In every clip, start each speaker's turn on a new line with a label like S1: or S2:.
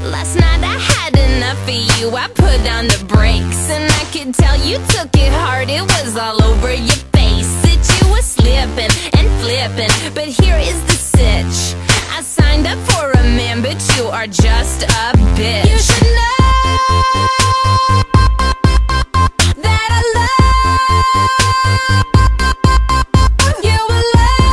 S1: Last night I had enough of you, I put on the brakes, and I could tell you took it hard, it was all over your face. That you were slipping and flipping, but here is the sitch. I signed up for a man, but you are just a bitch. You should know that I love you a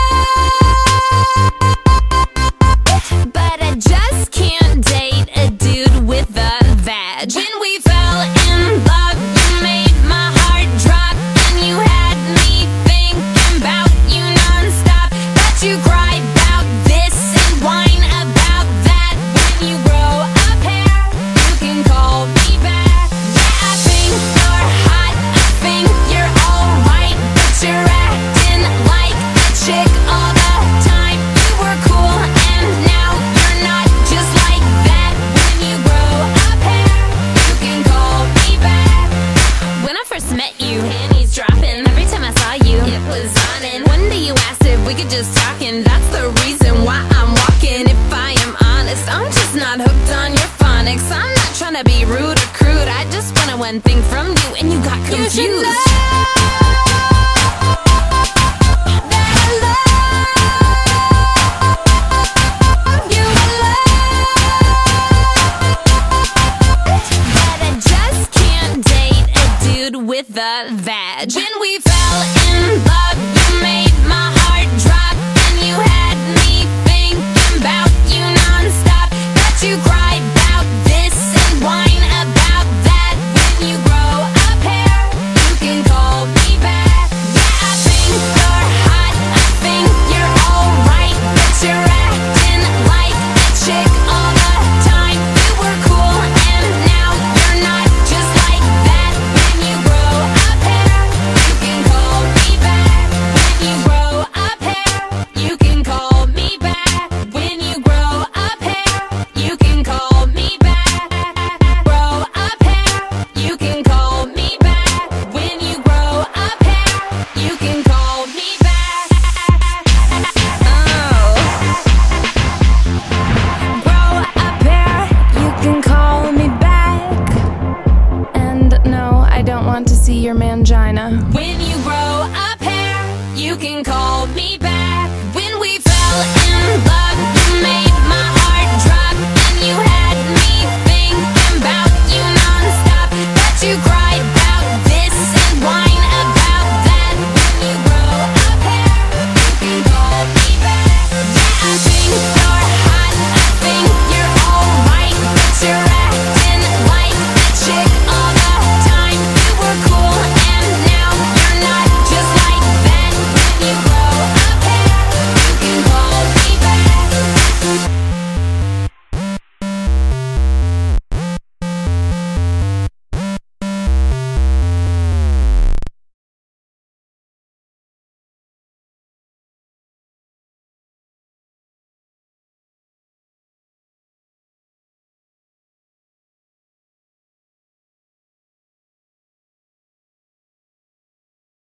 S1: lot, but I just can't date a dude with a vag. When we fell in love, you made my heart drop, and you had me thinking about you non-stop. But you cry about this and whine about that. When you grow up hair, you can call me back. Yeah, I think you're hot, I think you're alright, but you're acting like a chick all the time. You were cool and now you're not, just like that. When you grow up hair, you can call me back. When I first met you, panties dropping. Every time I saw you, it was on. And one day you asked if we could just talk,